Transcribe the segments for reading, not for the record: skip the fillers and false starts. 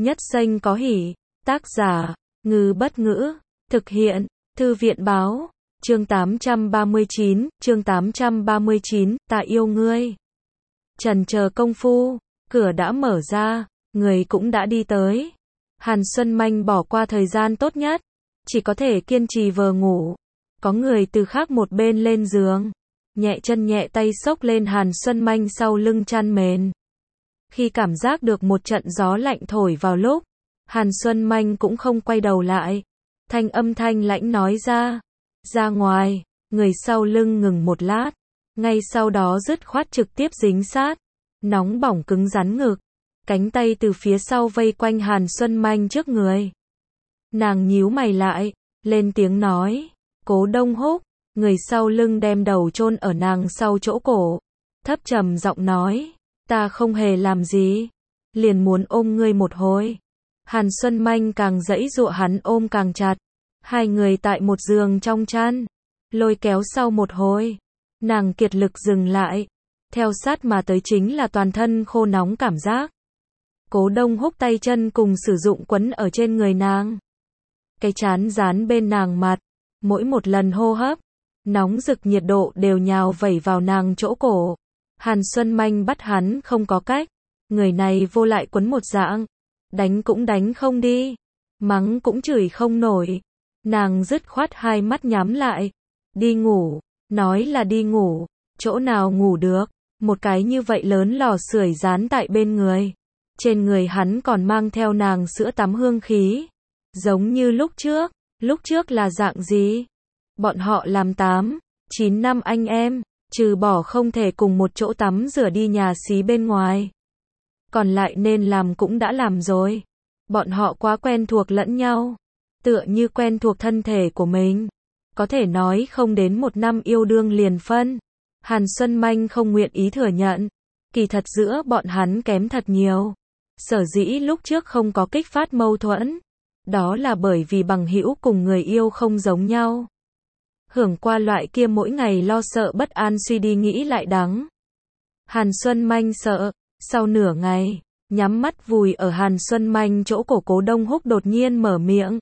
Nhất xanh có hỉ. Tác giả, Ngư Bất Ngữ. Thực hiện, Thư viện Báo. Chương 839, ta yêu ngươi. Trần chờ công phu, cửa đã mở ra, người cũng đã đi tới. Hàn Xuân Manh bỏ qua thời gian tốt nhất, chỉ có thể kiên trì vờ ngủ. Có người từ khác một bên lên giường, nhẹ chân nhẹ tay xốc lên Hàn Xuân Manh sau lưng chăn mền. Khi cảm giác được một trận gió lạnh thổi vào lúc, Hàn Xuân Manh cũng không quay đầu lại. Thanh âm thanh lãnh nói ra ngoài, người sau lưng ngừng một lát, ngay sau đó dứt khoát trực tiếp dính sát, nóng bỏng cứng rắn ngực, cánh tay từ phía sau vây quanh Hàn Xuân Manh trước người. Nàng nhíu mày lại, lên tiếng nói, Cố Đông Húc, người sau lưng đem đầu chôn ở nàng sau chỗ cổ, thấp trầm giọng nói, ta không hề làm gì, liền muốn ôm ngươi một hồi. Hàn Xuân Manh càng giãy giụa hắn ôm càng chặt, hai người tại một giường trong chăn, lôi kéo sau một hồi, nàng kiệt lực dừng lại, theo sát mà tới chính là toàn thân khô nóng cảm giác. Cố Đông Húc tay chân cùng sử dụng quấn ở trên người nàng, cái trán dán bên nàng mặt, mỗi một lần hô hấp, nóng rực nhiệt độ đều nhào vẩy vào nàng chỗ cổ. Hàn Xuân Manh bắt hắn không có cách, người này vô lại quấn một dạng, đánh cũng đánh không đi, mắng cũng chửi không nổi. Nàng dứt khoát hai mắt nhắm lại, đi ngủ, nói là đi ngủ, chỗ nào ngủ được, một cái như vậy lớn lò sưởi dán tại bên người. Trên người hắn còn mang theo nàng sữa tắm hương khí, giống như lúc trước là dạng gì? Bọn họ làm 8-9 năm anh em, trừ bỏ không thể cùng một chỗ tắm rửa đi nhà xí bên ngoài, còn lại nên làm cũng đã làm rồi. Bọn họ quá quen thuộc lẫn nhau, tựa như quen thuộc thân thể của mình. Có thể nói không đến một năm yêu đương liền phân. Hàn Xuân Manh không nguyện ý thừa nhận, kỳ thật giữa bọn hắn kém thật nhiều. Sở dĩ lúc trước không có kích phát mâu thuẫn, đó là bởi vì bằng hữu cùng người yêu không giống nhau. Hưởng qua loại kia mỗi ngày lo sợ bất an suy đi nghĩ lại đắng. Hàn Xuân Manh sợ, sau nửa ngày, nhắm mắt vùi ở Hàn Xuân Manh chỗ cổ Cố Đông Húc đột nhiên mở miệng.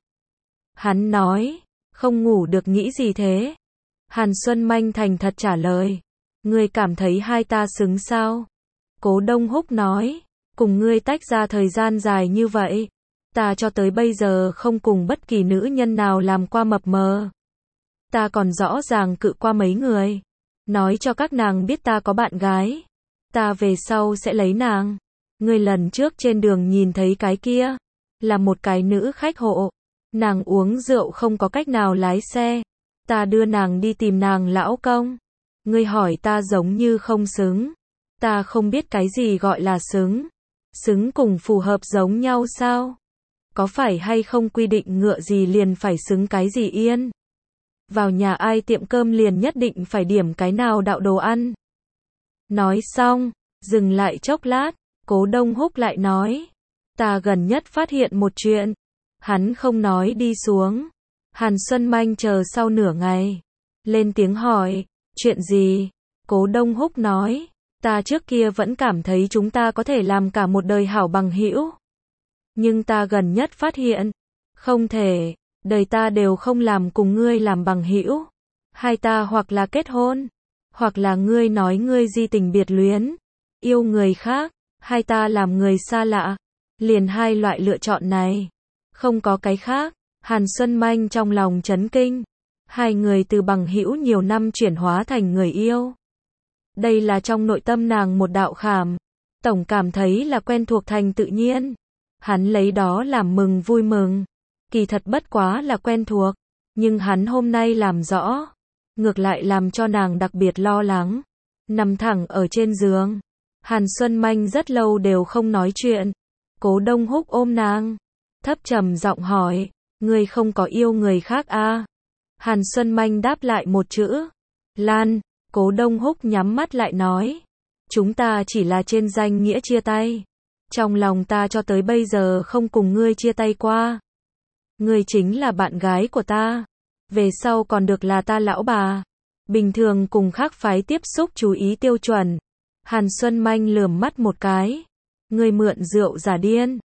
Hắn nói, không ngủ được nghĩ gì thế? Hàn Xuân Manh thành thật trả lời, ngươi cảm thấy hai ta xứng sao? Cố Đông Húc nói, cùng ngươi tách ra thời gian dài như vậy, ta cho tới bây giờ không cùng bất kỳ nữ nhân nào làm qua mập mờ. Ta còn rõ ràng cự qua mấy người, nói cho các nàng biết ta có bạn gái, ta về sau sẽ lấy nàng. Ngươi lần trước trên đường nhìn thấy cái kia, là một cái nữ khách hộ, nàng uống rượu không có cách nào lái xe, ta đưa nàng đi tìm nàng lão công. Ngươi hỏi ta giống như không xứng, ta không biết cái gì gọi là xứng. Xứng cùng phù hợp giống nhau sao? Có phải hay không quy định ngựa gì liền phải xứng cái gì yên? Vào nhà ai tiệm cơm liền nhất định phải điểm cái nào đạo đồ ăn? Nói xong, dừng lại chốc lát, Cố Đông Húc lại nói, ta gần nhất phát hiện một chuyện. Hắn không nói đi xuống. Hàn Xuân Manh chờ sau nửa ngày, lên tiếng hỏi, chuyện gì? Cố Đông Húc nói, ta trước kia vẫn cảm thấy chúng ta có thể làm cả một đời hảo bằng hữu. Nhưng ta gần nhất phát hiện, không thể, đời ta đều không làm cùng ngươi làm bằng hữu. Hai ta hoặc là kết hôn, hoặc là ngươi nói ngươi di tình biệt luyến, yêu người khác, hai ta làm người xa lạ. Liền hai loại lựa chọn này, không có cái khác. Hàn Xuân Manh trong lòng chấn kinh, hai người từ bằng hữu nhiều năm chuyển hóa thành người yêu. Đây là trong nội tâm nàng một đạo khảm, tổng cảm thấy là quen thuộc thành tự nhiên. Hắn lấy đó làm mừng vui mừng, kỳ thật bất quá là quen thuộc, nhưng hắn hôm nay làm rõ, ngược lại làm cho nàng đặc biệt lo lắng. Nằm thẳng ở trên giường, Hàn Xuân Manh rất lâu đều không nói chuyện. Cố Đông Húc ôm nàng, thấp trầm giọng hỏi, ngươi không có yêu người khác à? Hàn Xuân Manh đáp lại một chữ, Lan. Cố Đông Húc nhắm mắt lại nói, chúng ta chỉ là trên danh nghĩa chia tay. Trong lòng ta cho tới bây giờ không cùng ngươi chia tay qua. Ngươi chính là bạn gái của ta, về sau còn được là ta lão bà. Bình thường cùng khác phái tiếp xúc chú ý tiêu chuẩn. Hàn Xuân Manh lườm mắt một cái, ngươi mượn rượu giả điên.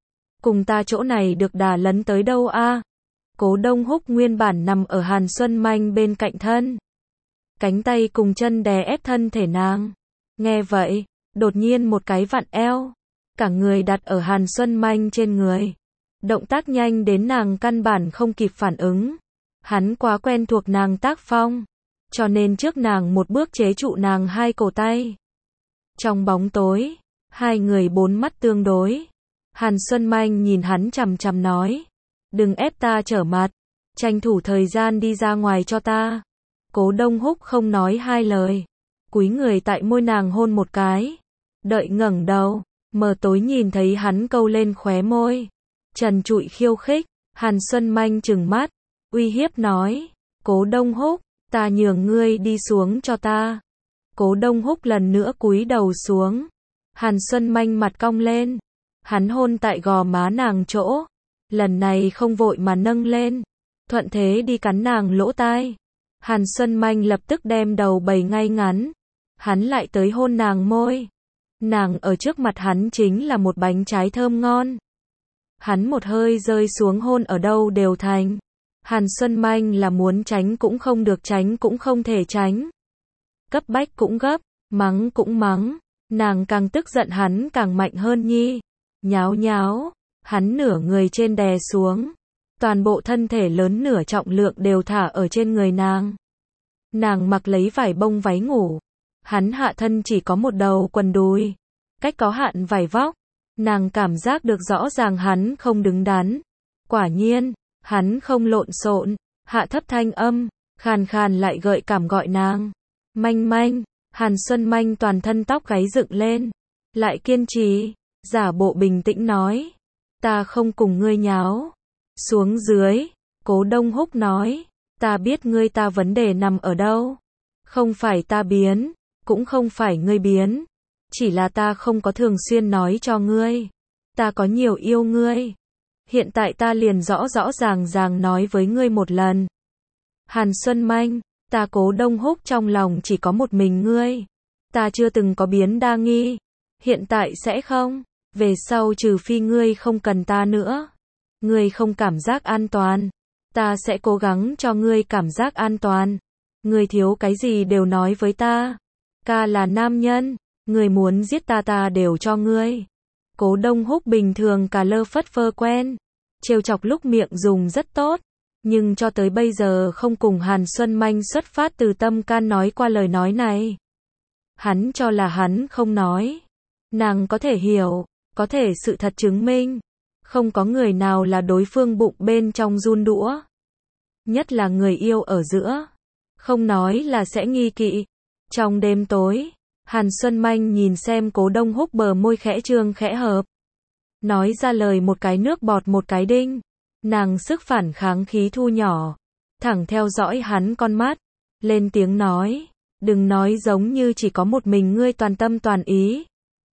cùng ta chỗ này được đà lấn tới đâu a? Cố Đông Húc nguyên bản nằm ở Hàn Xuân Manh bên cạnh thân. Cánh tay cùng chân đè ép thân thể nàng. Nghe vậy, đột nhiên một cái vặn eo. Cả người đặt ở Hàn Xuân Manh trên người. Động tác nhanh đến nàng căn bản không kịp phản ứng. Hắn quá quen thuộc nàng tác phong. Cho nên trước nàng một bước chế trụ nàng hai cổ tay. Trong bóng tối, hai người bốn mắt tương đối. Hàn Xuân Manh nhìn hắn chằm chằm nói. Đừng ép ta trở mặt. Tranh thủ thời gian đi ra ngoài cho ta. Cố Đông Húc không nói hai lời. Cúi người tại môi nàng hôn một cái. Đợi ngẩng đầu, mờ tối nhìn thấy hắn câu lên khóe môi. Trần trụi khiêu khích. Hàn Xuân Manh trừng mắt. Uy hiếp nói. Cố Đông Húc, ta nhường ngươi đi xuống cho ta. Cố Đông Húc lần nữa cúi đầu xuống. Hàn Xuân Manh mặt cong lên. Hắn hôn tại gò má nàng chỗ. Lần này không vội mà nâng lên. Thuận thế đi cắn nàng lỗ tai. Hàn Xuân Manh lập tức đem đầu bày ngay ngắn. Hắn lại tới hôn nàng môi. Nàng ở trước mặt hắn chính là một bánh trái thơm ngon. Hắn một hơi rơi xuống hôn ở đâu đều thành. Hàn Xuân Manh là muốn tránh cũng không được, tránh cũng không thể tránh. Cấp bách cũng gấp, mắng cũng mắng. Nàng càng tức giận hắn càng mạnh hơn nhi. Nháo nháo, hắn nửa người trên đè xuống. Toàn bộ thân thể lớn nửa trọng lượng đều thả ở trên người nàng. Nàng mặc lấy vải bông váy ngủ. Hắn hạ thân chỉ có một đầu quần đùi. Cách có hạn vải vóc. Nàng cảm giác được rõ ràng hắn không đứng đắn. Quả nhiên, hắn không lộn xộn. Hạ thấp thanh âm, khàn khàn lại gợi cảm gọi nàng. Manh manh. Hàn Xuân Manh toàn thân tóc gáy dựng lên. Lại kiên trì, giả bộ bình tĩnh nói. Ta không cùng ngươi nháo. Xuống dưới, Cố Đông Húc nói. Ta biết ngươi, ta vấn đề nằm ở đâu. Không phải ta biến, cũng không phải ngươi biến. Chỉ là ta không có thường xuyên nói cho ngươi. Ta có nhiều yêu ngươi. Hiện tại ta liền rõ rõ ràng ràng nói với ngươi một lần. Hàn Xuân Manh, ta Cố Đông Húc trong lòng chỉ có một mình ngươi. Ta chưa từng có biến đa nghi. Hiện tại sẽ không. Về sau trừ phi ngươi không cần ta nữa. Ngươi không cảm giác an toàn. Ta sẽ cố gắng cho ngươi cảm giác an toàn. Ngươi thiếu cái gì đều nói với ta. Ca là nam nhân. Ngươi muốn giết ta, ta đều cho ngươi. Cố Đông Húc bình thường cả lơ phất phơ quen. Trêu chọc lúc miệng dùng rất tốt. Nhưng cho tới bây giờ không cùng Hàn Xuân Manh xuất phát từ tâm can nói qua lời nói này. Hắn cho là hắn không nói. Nàng có thể hiểu, có thể sự thật chứng minh. Không có người nào là đối phương bụng bên trong run đũa. Nhất là người yêu ở giữa. Không nói là sẽ nghi kỵ. Trong đêm tối, Hàn Xuân Manh nhìn xem Cố Đông Húc bờ môi khẽ trương khẽ hợp. Nói ra lời một cái nước bọt một cái đinh. Nàng sức phản kháng khí thu nhỏ. Thẳng theo dõi hắn con mắt. Lên tiếng nói. Đừng nói giống như chỉ có một mình ngươi toàn tâm toàn ý.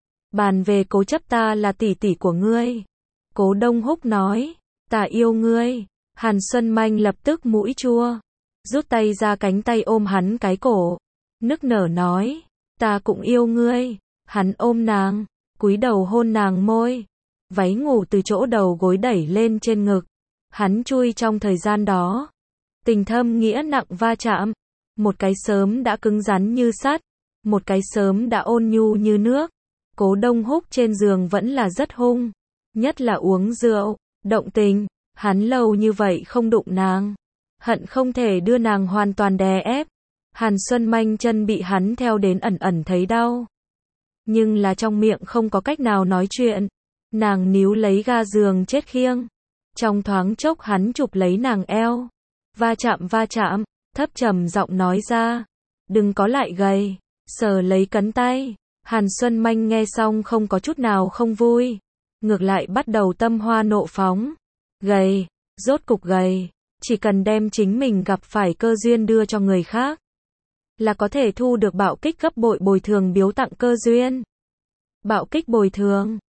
Bàn về cố chấp, ta là tỷ tỷ của ngươi. Cố Đông Húc nói. Ta yêu ngươi. Hàn Xuân Manh lập tức mũi chua. Rút tay ra, cánh tay ôm hắn cái cổ. Nức nở nói. Ta cũng yêu ngươi. Hắn ôm nàng. Cúi đầu hôn nàng môi. Váy ngủ từ chỗ đầu gối đẩy lên trên ngực. Hắn chui trong thời gian đó. Tình thâm nghĩa nặng va chạm. Một cái sớm đã cứng rắn như sắt. Một cái sớm đã ôn nhu như nước. Cố Đông Húc trên giường vẫn là rất hung. Nhất là uống rượu, động tình. Hắn lâu như vậy không đụng nàng. Hận không thể đưa nàng hoàn toàn đè ép. Hàn Xuân Manh chân bị hắn theo đến ẩn ẩn thấy đau. Nhưng là trong miệng không có cách nào nói chuyện. Nàng níu lấy ga giường chết khiêng. Trong thoáng chốc hắn chụp lấy nàng eo. Va chạm, thấp trầm giọng nói ra. Đừng có lại gầy. Sờ lấy cấn tay. Hàn Xuân Manh nghe xong không có chút nào không vui. Ngược lại bắt đầu tâm hoa nộ phóng. Gầy, rốt cục gầy. Chỉ cần đem chính mình gặp phải cơ duyên đưa cho người khác. Là có thể thu được bạo kích gấp bội bồi thường biếu tặng cơ duyên. Bạo kích bồi thường.